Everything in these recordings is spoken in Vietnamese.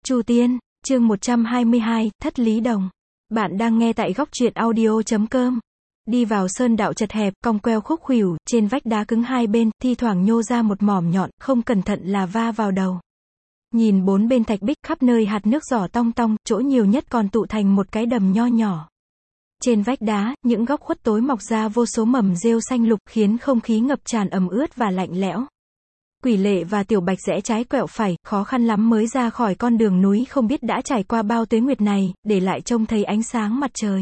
Chu Tiên, chương 122, Thất Lý Đồng. Bạn đang nghe tại góc truyện audio.com. Đi vào sơn đạo chật hẹp, cong queo khúc khuỷu, trên vách đá cứng hai bên, thi thoảng nhô ra một mỏm nhọn, không cẩn thận là va vào đầu. Nhìn bốn bên thạch bích, khắp nơi hạt nước giỏ tong tong, chỗ nhiều nhất còn tụ thành một cái đầm nho nhỏ. Trên vách đá, những góc khuất tối mọc ra vô số mầm rêu xanh lục, khiến không khí ngập tràn ẩm ướt và lạnh lẽo. Quỷ Lệ và Tiểu Bạch rẽ trái quẹo phải, khó khăn lắm mới ra khỏi con đường núi không biết đã trải qua bao tuế nguyệt này, để lại trông thấy ánh sáng mặt trời.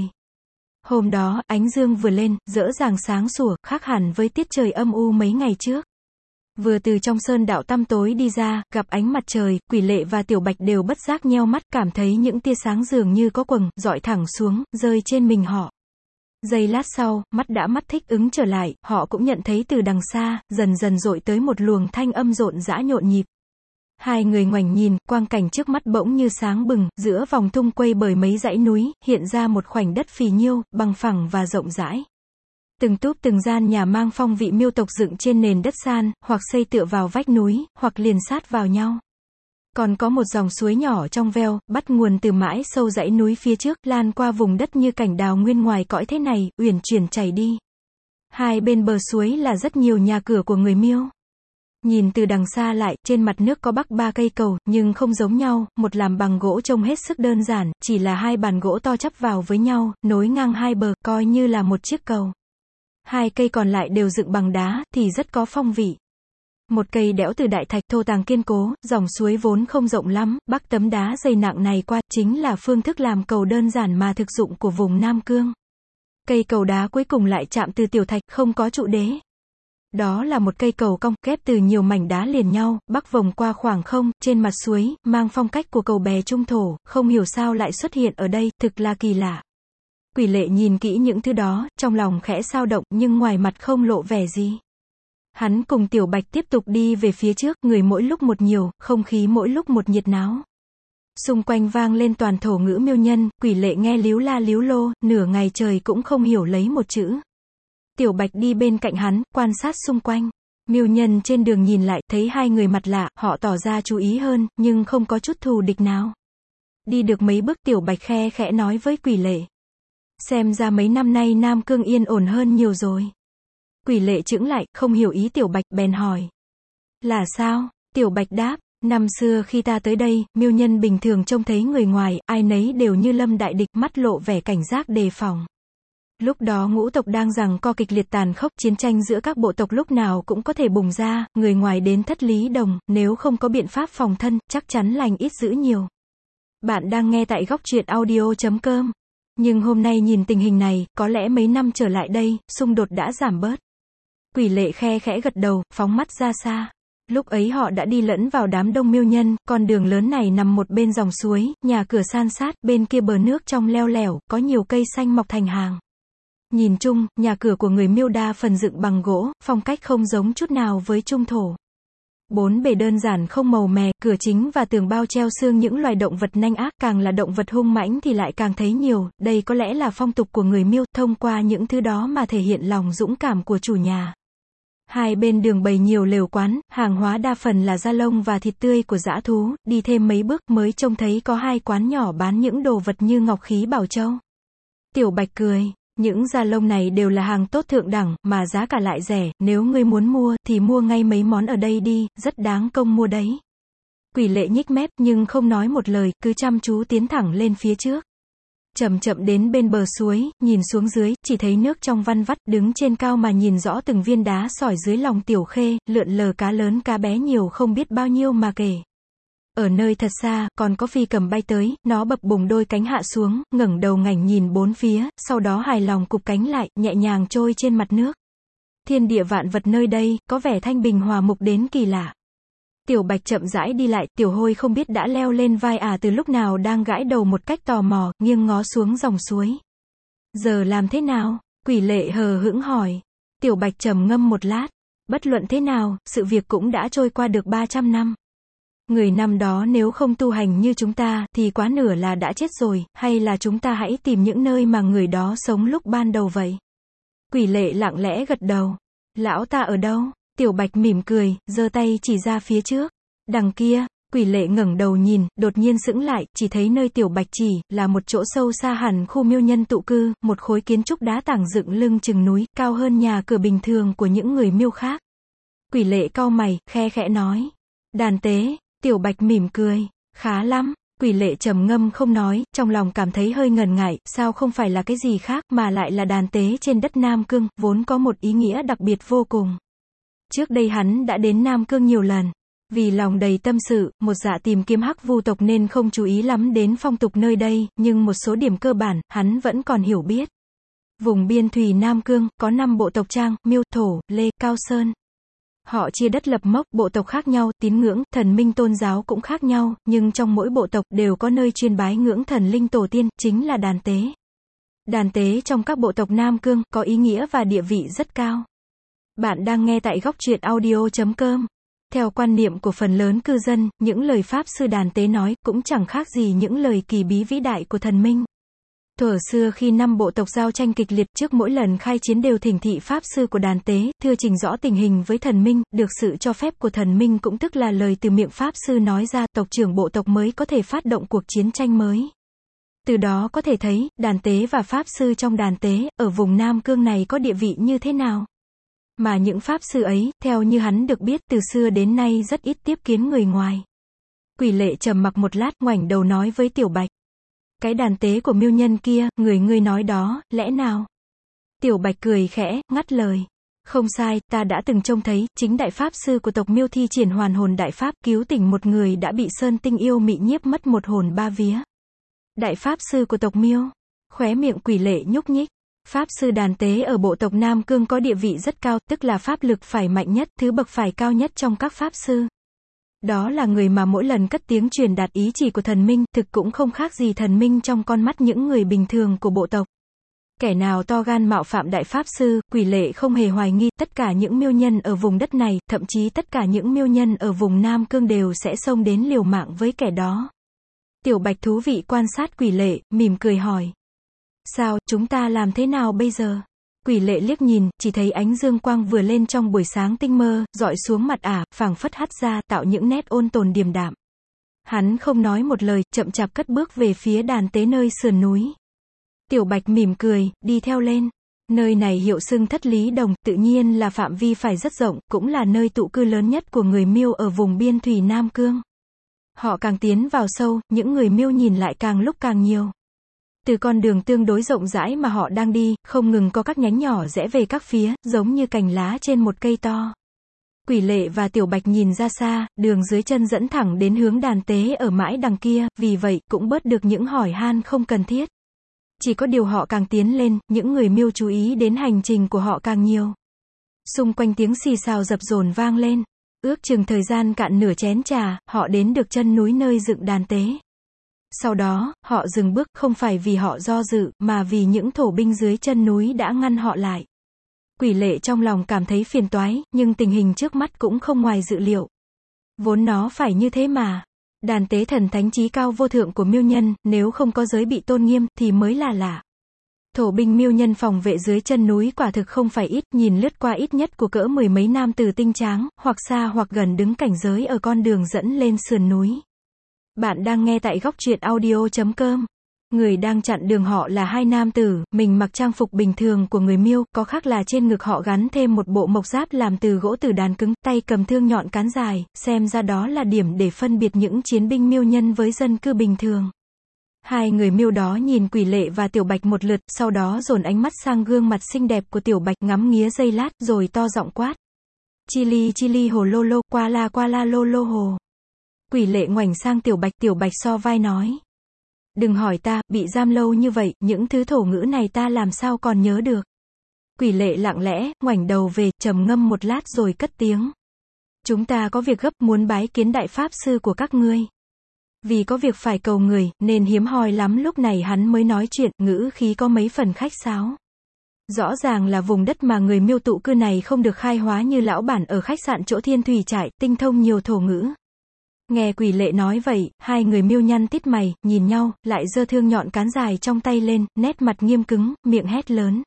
Hôm đó, ánh dương vừa lên, rỡ ràng sáng sủa, khác hẳn với tiết trời âm u mấy ngày trước. Vừa từ trong sơn đạo tăm tối đi ra, gặp ánh mặt trời, Quỷ Lệ và Tiểu Bạch đều bất giác nheo mắt, cảm thấy những tia sáng dường như có quầng, dọi thẳng xuống, rơi trên mình họ. Giây lát sau, mắt thích ứng trở lại, họ cũng nhận thấy từ đằng xa, dần dần dội tới một luồng thanh âm rộn rã nhộn nhịp. Hai người ngoảnh nhìn, quang cảnh trước mắt bỗng như sáng bừng, giữa vòng tung quây bởi mấy dãy núi, hiện ra một khoảnh đất phì nhiêu, bằng phẳng và rộng rãi. Từng túp từng gian nhà mang phong vị miêu tộc dựng trên nền đất san, hoặc xây tựa vào vách núi, hoặc liền sát vào nhau. Còn có một dòng suối nhỏ trong veo, bắt nguồn từ mãi sâu dãy núi phía trước, lan qua vùng đất như cảnh đào nguyên ngoài cõi thế này, uyển chuyển chảy đi. Hai bên bờ suối là rất nhiều nhà cửa của người Miêu. Nhìn từ đằng xa lại, trên mặt nước có bắc ba cây cầu, nhưng không giống nhau, một làm bằng gỗ trông hết sức đơn giản, chỉ là hai bàn gỗ to chắp vào với nhau, nối ngang hai bờ, coi như là một chiếc cầu. Hai cây còn lại đều dựng bằng đá, thì rất có phong vị. Một cây đẽo từ đại thạch thô tàng kiên cố, dòng suối vốn không rộng lắm, bắc tấm đá dày nặng này qua, chính là phương thức làm cầu đơn giản mà thực dụng của vùng Nam Cương. Cây cầu đá cuối cùng lại chạm từ tiểu thạch, không có trụ đế. Đó là một cây cầu cong, ghép từ nhiều mảnh đá liền nhau, bắc vòng qua khoảng không, trên mặt suối, mang phong cách của cầu bè trung thổ, không hiểu sao lại xuất hiện ở đây, thực là kỳ lạ. Quỷ Lệ nhìn kỹ những thứ đó, trong lòng khẽ xao động, nhưng ngoài mặt không lộ vẻ gì. Hắn cùng Tiểu Bạch tiếp tục đi về phía trước, người mỗi lúc một nhiều, không khí mỗi lúc một nhiệt náo. Xung quanh vang lên toàn thổ ngữ Miêu nhân, Quỷ Lệ nghe líu la líu lô, nửa ngày trời cũng không hiểu lấy một chữ. Tiểu Bạch đi bên cạnh hắn, quan sát xung quanh. Miêu nhân trên đường nhìn lại, thấy hai người mặt lạ, họ tỏ ra chú ý hơn, nhưng không có chút thù địch nào. Đi được mấy bước, Tiểu Bạch khe khẽ nói với Quỷ Lệ. Xem ra mấy năm nay Nam Cương yên ổn hơn nhiều rồi. Quỷ Lệ chững lại, không hiểu ý Tiểu Bạch, bèn hỏi. Là sao? Tiểu Bạch đáp, năm xưa khi ta tới đây, Miêu nhân bình thường trông thấy người ngoài, ai nấy đều như lâm đại địch, mắt lộ vẻ cảnh giác đề phòng. Lúc đó ngũ tộc đang giằng co kịch liệt tàn khốc, chiến tranh giữa các bộ tộc lúc nào cũng có thể bùng ra, người ngoài đến Thất Lý Đồng, nếu không có biện pháp phòng thân, chắc chắn lành ít dữ nhiều. Bạn đang nghe tại góc truyện audio.com. Nhưng hôm nay nhìn tình hình này, có lẽ mấy năm trở lại đây, xung đột đã giảm bớt. Quỷ Lệ khe khẽ gật đầu, phóng mắt ra xa. Lúc ấy họ đã đi lẫn vào đám đông Miêu nhân, con đường lớn này nằm một bên dòng suối, nhà cửa san sát, bên kia bờ nước trong leo lẻo, có nhiều cây xanh mọc thành hàng. Nhìn chung, nhà cửa của người Miêu đa phần dựng bằng gỗ, phong cách không giống chút nào với trung thổ. Bốn bề đơn giản không màu mè, cửa chính và tường bao treo xương những loài động vật nanh ác, càng là động vật hung mãnh thì lại càng thấy nhiều, đây có lẽ là phong tục của người Miêu, thông qua những thứ đó mà thể hiện lòng dũng cảm của chủ nhà. Hai bên đường bày nhiều lều quán, hàng hóa đa phần là da lông và thịt tươi của dã thú, đi thêm mấy bước mới trông thấy có hai quán nhỏ bán những đồ vật như ngọc khí bảo châu. Tiểu Bạch cười. Những da lông này đều là hàng tốt thượng đẳng, mà giá cả lại rẻ, nếu ngươi muốn mua, thì mua ngay mấy món ở đây đi, rất đáng công mua đấy. Quỷ Lệ nhích mép, nhưng không nói một lời, cứ chăm chú tiến thẳng lên phía trước. Chậm chậm đến bên bờ suối, nhìn xuống dưới, chỉ thấy nước trong văn vắt, đứng trên cao mà nhìn rõ từng viên đá sỏi dưới lòng tiểu khê, lượn lờ cá lớn cá bé nhiều không biết bao nhiêu mà kể. Ở nơi thật xa, còn có phi cầm bay tới, nó bập bùng đôi cánh hạ xuống, ngẩng đầu ngảnh nhìn bốn phía, sau đó hài lòng cụp cánh lại, nhẹ nhàng trôi trên mặt nước. Thiên địa vạn vật nơi đây, có vẻ thanh bình hòa mục đến kỳ lạ. Tiểu Bạch chậm rãi đi lại, Tiểu Hôi không biết đã leo lên vai từ lúc nào đang gãi đầu một cách tò mò, nghiêng ngó xuống dòng suối. Giờ làm thế nào? Quỷ Lệ hờ hững hỏi. Tiểu Bạch trầm ngâm một lát. Bất luận thế nào, sự việc cũng đã trôi qua được 300 năm. Người năm đó nếu không tu hành như chúng ta, thì quá nửa là đã chết rồi, hay là chúng ta hãy tìm những nơi mà người đó sống lúc ban đầu vậy? Quỷ Lệ lặng lẽ gật đầu. Lão ta ở đâu? Tiểu Bạch mỉm cười, giơ tay chỉ ra phía trước. Đằng kia, Quỷ lệ ngẩng đầu nhìn, đột nhiên sững lại, chỉ thấy nơi Tiểu Bạch chỉ, là một chỗ sâu xa hẳn khu miêu nhân tụ cư, một khối kiến trúc đá tảng dựng lưng chừng núi, cao hơn nhà cửa bình thường của những người miêu khác. Quỷ lệ cau mày, khe khẽ nói. Đàn tế. Tiểu Bạch mỉm cười. Khá lắm. Quỷ lệ trầm ngâm không nói, trong lòng cảm thấy hơi ngần ngại, sao không phải là cái gì khác mà lại là đàn tế trên đất Nam Cương, vốn có một ý nghĩa đặc biệt vô cùng. Trước đây hắn đã đến Nam Cương nhiều lần. Vì lòng đầy tâm sự, một dạ tìm kiếm hắc vu tộc nên không chú ý lắm đến phong tục nơi đây, nhưng một số điểm cơ bản, hắn vẫn còn hiểu biết. Vùng biên thùy Nam Cương, có 5 bộ tộc Trang, Miêu, Thổ, Lê, Cao Sơn. Họ chia đất lập mốc, bộ tộc khác nhau, tín ngưỡng, thần minh tôn giáo cũng khác nhau, nhưng trong mỗi bộ tộc đều có nơi chuyên bái ngưỡng thần linh tổ tiên, chính là đàn tế. Đàn tế trong các bộ tộc Nam Cương, có ý nghĩa và địa vị rất cao. Bạn đang nghe tại góc truyện audio.com. Theo quan niệm của phần lớn cư dân, những lời Pháp sư đàn tế nói, cũng chẳng khác gì những lời kỳ bí vĩ đại của thần minh. Thuở xưa khi 5 bộ tộc giao tranh kịch liệt, trước mỗi lần khai chiến đều thỉnh thị Pháp sư của đàn tế, thưa trình rõ tình hình với thần minh, được sự cho phép của thần minh cũng tức là lời từ miệng Pháp sư nói ra, tộc trưởng bộ tộc mới có thể phát động cuộc chiến tranh mới. Từ đó có thể thấy, đàn tế và Pháp sư trong đàn tế, ở vùng Nam Cương này có địa vị như thế nào. Mà những Pháp sư ấy, theo như hắn được biết, từ xưa đến nay rất ít tiếp kiến người ngoài. Quỷ lệ trầm mặc một lát, ngoảnh đầu nói với Tiểu Bạch. Cái đàn tế của miêu nhân kia, ngươi nói đó, lẽ nào? Tiểu Bạch cười khẽ, ngắt lời. Không sai, ta đã từng trông thấy, chính đại Pháp sư của tộc Miêu thi triển hoàn hồn đại Pháp, cứu tỉnh một người đã bị sơn tinh yêu mị nhiếp mất một hồn ba vía. Đại Pháp sư của tộc Miêu. Khóe miệng quỷ lệ nhúc nhích. Pháp sư đàn tế ở bộ tộc Nam Cương có địa vị rất cao, tức là pháp lực phải mạnh nhất, thứ bậc phải cao nhất trong các Pháp sư. Đó là người mà mỗi lần cất tiếng truyền đạt ý chỉ của thần minh, thực cũng không khác gì thần minh trong con mắt những người bình thường của bộ tộc. Kẻ nào to gan mạo phạm đại Pháp sư, quỷ lệ không hề hoài nghi, tất cả những miêu nhân ở vùng đất này, thậm chí tất cả những miêu nhân ở vùng Nam Cương đều sẽ xông đến liều mạng với kẻ đó. Tiểu Bạch thú vị quan sát quỷ lệ, mỉm cười hỏi. Sao, chúng ta làm thế nào bây giờ? Quỷ lệ liếc nhìn, chỉ thấy ánh dương quang vừa lên trong buổi sáng tinh mơ, dọi xuống mặt ả, phảng phất hắt ra, tạo những nét ôn tồn điềm đạm. Hắn không nói một lời, chậm chạp cất bước về phía đàn tế nơi sườn núi. Tiểu Bạch mỉm cười, đi theo lên. Nơi này hiệu xưng Thất Lý Đồng, tự nhiên là phạm vi phải rất rộng, cũng là nơi tụ cư lớn nhất của người Miêu ở vùng biên thùy Nam Cương. Họ càng tiến vào sâu, những người Miêu nhìn lại càng lúc càng nhiều. Từ con đường tương đối rộng rãi mà họ đang đi, không ngừng có các nhánh nhỏ rẽ về các phía, giống như cành lá trên một cây to. Quỷ lệ và Tiểu Bạch nhìn ra xa, đường dưới chân dẫn thẳng đến hướng đàn tế ở mãi đằng kia, vì vậy, cũng bớt được những hỏi han không cần thiết. Chỉ có điều họ càng tiến lên, những người Miêu chú ý đến hành trình của họ càng nhiều. Xung quanh tiếng xì xào dập dồn vang lên. Ước chừng thời gian cạn nửa chén trà, họ đến được chân núi nơi dựng đàn tế. Sau đó, họ dừng bước, không phải vì họ do dự, mà vì những thổ binh dưới chân núi đã ngăn họ lại. Quỷ lệ trong lòng cảm thấy phiền toái, nhưng tình hình trước mắt cũng không ngoài dự liệu. Vốn nó phải như thế mà. Đàn tế thần thánh chí cao vô thượng của miêu nhân, nếu không có giới bị tôn nghiêm, thì mới là lạ. Thổ binh miêu nhân phòng vệ dưới chân núi quả thực không phải ít, nhìn lướt qua ít nhất của cỡ 10 mấy nam tử tinh tráng, hoặc xa hoặc gần đứng cảnh giới ở con đường dẫn lên sườn núi. Bạn đang nghe tại góc truyện audio.com. Người đang chặn đường họ là hai nam tử, mình mặc trang phục bình thường của người Miêu, có khác là trên ngực họ gắn thêm một bộ mộc giáp làm từ gỗ từ đàn cứng, tay cầm thương nhọn cán dài, xem ra đó là điểm để phân biệt những chiến binh Miêu nhân với dân cư bình thường. Hai người Miêu đó nhìn Quỷ lệ và Tiểu Bạch một lượt, sau đó dồn ánh mắt sang gương mặt xinh đẹp của Tiểu Bạch, ngắm nghía giây lát, rồi to giọng quát. Chili chili hồ lô lô, qua la lô lô hồ. Quỷ lệ ngoảnh sang Tiểu Bạch so vai nói. Đừng hỏi ta, bị giam lâu như vậy, những thứ thổ ngữ này ta làm sao còn nhớ được. Quỷ lệ lặng lẽ, ngoảnh đầu về, trầm ngâm một lát rồi cất tiếng. Chúng ta có việc gấp, muốn bái kiến đại pháp sư của các ngươi. Vì có việc phải cầu người, nên hiếm hoi lắm lúc này hắn mới nói chuyện, ngữ khí có mấy phần khách sáo. Rõ ràng là vùng đất mà người Miêu tụ cư này không được khai hóa như lão bản ở khách sạn chỗ Thiên Thủy Trại, tinh thông nhiều thổ ngữ. Nghe Quỷ lệ nói vậy, hai người Miêu nhăn tít mày, nhìn nhau, lại giơ thương nhọn cán dài trong tay lên, nét mặt nghiêm cứng, miệng hét lớn.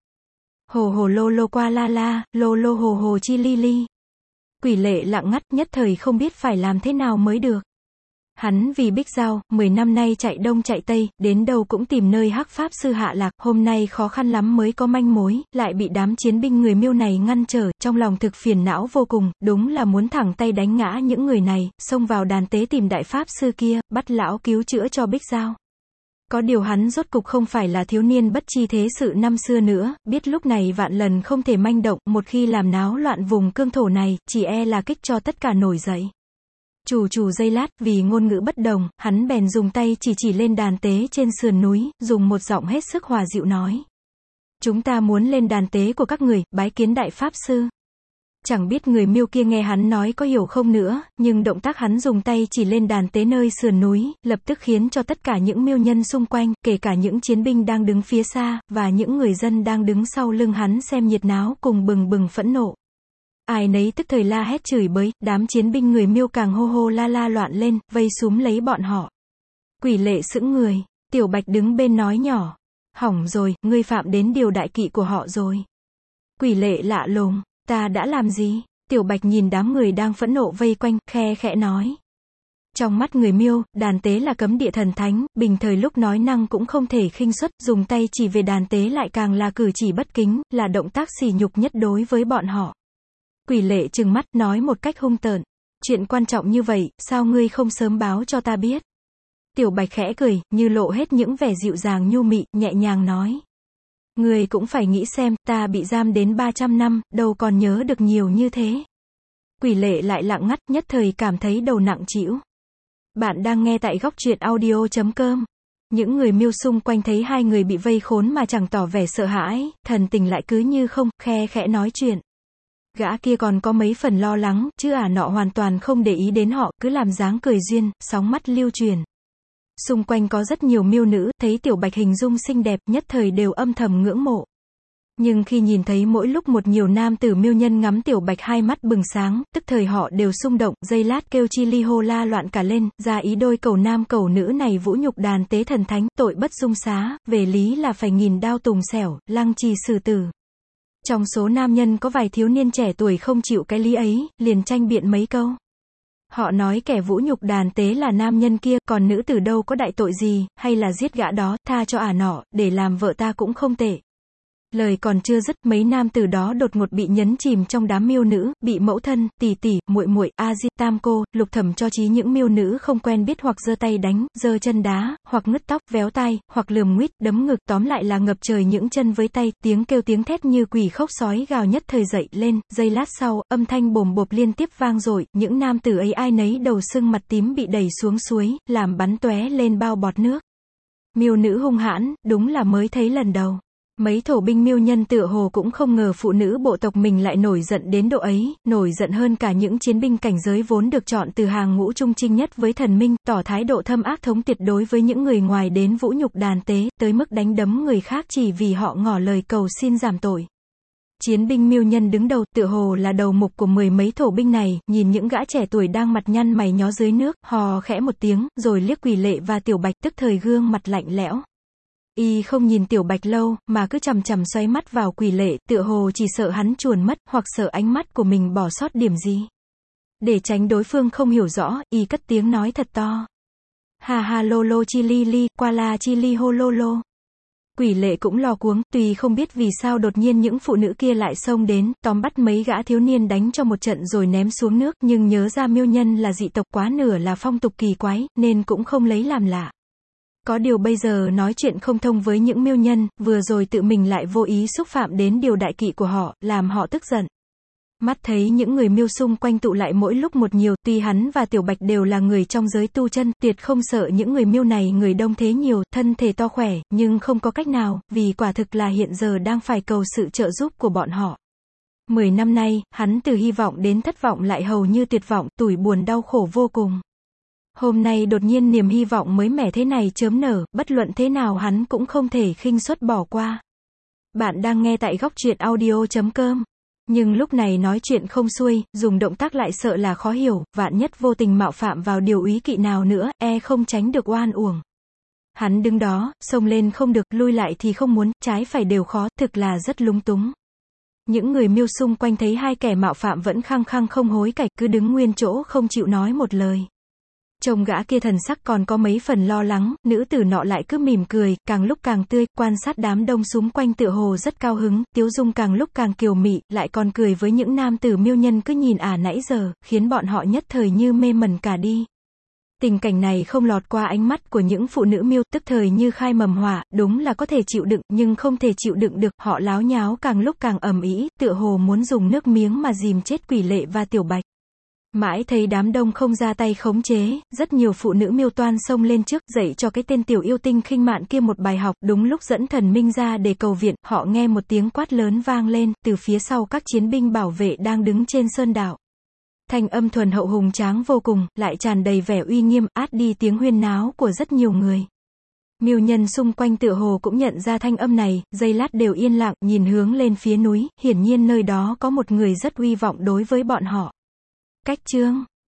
Hồ hồ lô lô qua la, lô lô hồ hồ chi li li. Quỷ lệ lặng ngắt, nhất thời không biết phải làm thế nào mới được. Hắn vì Bích Giao, 10 năm nay chạy đông chạy tây, đến đâu cũng tìm nơi hắc pháp sư hạ lạc, hôm nay khó khăn lắm mới có manh mối, lại bị đám chiến binh người Miêu này ngăn trở, trong lòng thực phiền não vô cùng, đúng là muốn thẳng tay đánh ngã những người này, xông vào đàn tế tìm đại pháp sư kia, bắt lão cứu chữa cho Bích Giao. Có điều hắn rốt cục không phải là thiếu niên bất chi thế sự năm xưa nữa, biết lúc này vạn lần không thể manh động, một khi làm náo loạn vùng cương thổ này, chỉ e là kích cho tất cả nổi dậy. Chủ giây lát, vì ngôn ngữ bất đồng, hắn bèn dùng tay chỉ lên đàn tế trên sườn núi, dùng một giọng hết sức hòa dịu nói. Chúng ta muốn lên đàn tế của các người, bái kiến đại pháp sư. Chẳng biết người Miêu kia nghe hắn nói có hiểu không nữa, nhưng động tác hắn dùng tay chỉ lên đàn tế nơi sườn núi, lập tức khiến cho tất cả những Miêu nhân xung quanh, kể cả những chiến binh đang đứng phía xa, và những người dân đang đứng sau lưng hắn xem nhiệt náo cùng bừng bừng phẫn nộ. Ai nấy tức thời la hét chửi bới, đám chiến binh người Miêu càng hô la loạn lên, vây súm lấy bọn họ. Quỷ Lệ sững người, Tiểu Bạch đứng bên nói nhỏ. Hỏng rồi, ngươi phạm đến điều đại kỵ của họ rồi. Quỷ Lệ lạ lùng, ta đã làm gì? Tiểu Bạch nhìn đám người đang phẫn nộ vây quanh, khe khẽ nói. Trong mắt người Miêu, đàn tế là cấm địa thần thánh, bình thời lúc nói năng cũng không thể khinh suất, dùng tay chỉ về đàn tế lại càng là cử chỉ bất kính, là động tác sỉ nhục nhất đối với bọn họ. Quỷ Lệ trừng mắt, nói một cách hung tợn. Chuyện quan trọng như vậy, sao ngươi không sớm báo cho ta biết? Tiểu Bạch khẽ cười, như lộ hết những vẻ dịu dàng nhu mị, nhẹ nhàng nói. Ngươi cũng phải nghĩ xem, ta bị giam đến 300 năm, đâu còn nhớ được nhiều như thế. Quỷ Lệ lại lặng ngắt, nhất thời cảm thấy đầu nặng trĩu. Bạn đang nghe tại góc truyện audio.com. Những người Miêu xung quanh thấy hai người bị vây khốn mà chẳng tỏ vẻ sợ hãi, thần tình lại cứ như không, khe khẽ nói chuyện. Gã kia còn có mấy phần lo lắng, chứ nọ hoàn toàn không để ý đến họ, cứ làm dáng cười duyên, sóng mắt lưu truyền. Xung quanh có rất nhiều Miêu nữ, thấy Tiểu Bạch hình dung xinh đẹp, nhất thời đều âm thầm ngưỡng mộ. Nhưng khi nhìn thấy mỗi lúc một nhiều nam tử Miêu nhân ngắm Tiểu Bạch hai mắt bừng sáng, tức thời họ đều xung động, giây lát kêu chi li hô la loạn cả lên, ra ý đôi cầu nam cầu nữ này vũ nhục đàn tế thần thánh, tội bất dung xá, về lý là phải nghìn đao tùng xẻo, lăng trì xử tử. Trong số nam nhân có vài thiếu niên trẻ tuổi không chịu cái lý ấy, liền tranh biện mấy câu. Họ nói kẻ vũ nhục đàn tế là nam nhân kia, còn nữ tử đâu có đại tội gì, hay là giết gã đó, tha cho nọ, để làm vợ ta cũng không tệ. Lời còn chưa dứt, mấy nam tử đó đột ngột bị nhấn chìm trong đám Miêu nữ, bị mẫu thân, tỷ tỷ, muội, a di, tam cô, lục thẩm cho chí những Miêu nữ không quen biết hoặc giơ tay đánh, giơ chân đá, hoặc ngứt tóc, véo tai, hoặc lườm nguýt, đấm ngực, tóm lại là ngập trời những chân với tay, tiếng kêu tiếng thét như quỷ khóc sói gào nhất thời dậy lên, giây lát sau, âm thanh bồm bộp liên tiếp vang dội, những nam tử ấy ai nấy đầu sưng mặt tím bị đẩy xuống suối, làm bắn tóe lên bao bọt nước. Miêu nữ hung hãn, đúng là mới thấy lần đầu. Mấy thổ binh Miêu nhân tựa hồ cũng không ngờ phụ nữ bộ tộc mình lại nổi giận đến độ ấy, nổi giận hơn cả những chiến binh cảnh giới vốn được chọn từ hàng ngũ trung trinh nhất với thần minh, tỏ thái độ thâm ác thống tuyệt đối với những người ngoài đến vũ nhục đàn tế, tới mức đánh đấm người khác chỉ vì họ ngỏ lời cầu xin giảm tội. Chiến binh Miêu nhân đứng đầu, tựa hồ là đầu mục của mười mấy thổ binh này, nhìn những gã trẻ tuổi đang mặt nhăn mày nhó dưới nước, hò khẽ một tiếng, rồi liếc Quỷ Lệ và Tiểu Bạch, tức thời gương mặt lạnh lẽo. Y không nhìn Tiểu Bạch lâu, mà cứ chằm chằm xoáy mắt vào Quỷ Lệ, tựa hồ chỉ sợ hắn chuồn mất, hoặc sợ ánh mắt của mình bỏ sót điểm gì. Để tránh đối phương không hiểu rõ, Y cất tiếng nói thật to. Ha ha lô lô chi li li, qua la chi li hô lô lô. Quỷ Lệ cũng lo cuống, tuy không biết vì sao đột nhiên những phụ nữ kia lại xông đến, tóm bắt mấy gã thiếu niên đánh cho một trận rồi ném xuống nước, nhưng nhớ ra Miêu nhân là dị tộc, quá nửa là phong tục kỳ quái, nên cũng không lấy làm lạ. Có điều bây giờ nói chuyện không thông với những Miêu nhân, vừa rồi tự mình lại vô ý xúc phạm đến điều đại kỵ của họ, làm họ tức giận. Mắt thấy những người Miêu xung quanh tụ lại mỗi lúc một nhiều, tuy hắn và Tiểu Bạch đều là người trong giới tu chân, tuyệt không sợ những người Miêu này người đông thế nhiều, thân thể to khỏe, nhưng không có cách nào, vì quả thực là hiện giờ đang phải cầu sự trợ giúp của bọn họ. 10 năm nay, hắn từ hy vọng đến thất vọng lại hầu như tuyệt vọng, tủi buồn đau khổ vô cùng. Hôm nay đột nhiên niềm hy vọng mới mẻ thế này chớm nở, bất luận thế nào hắn cũng không thể khinh suất bỏ qua. Bạn đang nghe tại góc truyện audio.com. Nhưng lúc này nói chuyện không xuôi, dùng động tác lại sợ là khó hiểu, vạn nhất vô tình mạo phạm vào điều úy kỵ nào nữa, không tránh được oan uổng. Hắn đứng đó, xông lên không được, lui lại thì không muốn, trái phải đều khó, thực là rất lúng túng. Những người Miêu xung quanh thấy hai kẻ mạo phạm vẫn khăng khăng không hối cải, cứ đứng nguyên chỗ không chịu nói một lời. Trông gã kia thần sắc còn có mấy phần lo lắng, nữ tử nọ lại cứ mỉm cười, càng lúc càng tươi, quan sát đám đông xúm quanh tựa hồ rất cao hứng, tiếu dung càng lúc càng kiều mị, lại còn cười với những nam tử miêu nhân cứ nhìn nãy giờ, khiến bọn họ nhất thời như mê mẩn cả đi. Tình cảnh này không lọt qua ánh mắt của những phụ nữ miêu, tức thời như khai mầm hỏa, đúng là có thể chịu đựng, nhưng không thể chịu đựng được, họ láo nháo càng lúc càng ầm ĩ, tựa hồ muốn dùng nước miếng mà dìm chết Quỷ Lệ và Tiểu Bạch. Mãi thấy đám đông không ra tay khống chế, rất nhiều phụ nữ miêu toan xông lên trước, dạy cho cái tên tiểu yêu tinh khinh mạn kia một bài học, đúng lúc dẫn thần minh ra để cầu viện, họ nghe một tiếng quát lớn vang lên, từ phía sau các chiến binh bảo vệ đang đứng trên sơn đảo. Thanh âm thuần hậu hùng tráng vô cùng, lại tràn đầy vẻ uy nghiêm, át đi tiếng huyên náo của rất nhiều người. Miêu nhân xung quanh tựa hồ cũng nhận ra thanh âm này, giây lát đều yên lặng, nhìn hướng lên phía núi, hiển nhiên nơi đó có một người rất uy vọng đối với bọn họ. Cách chương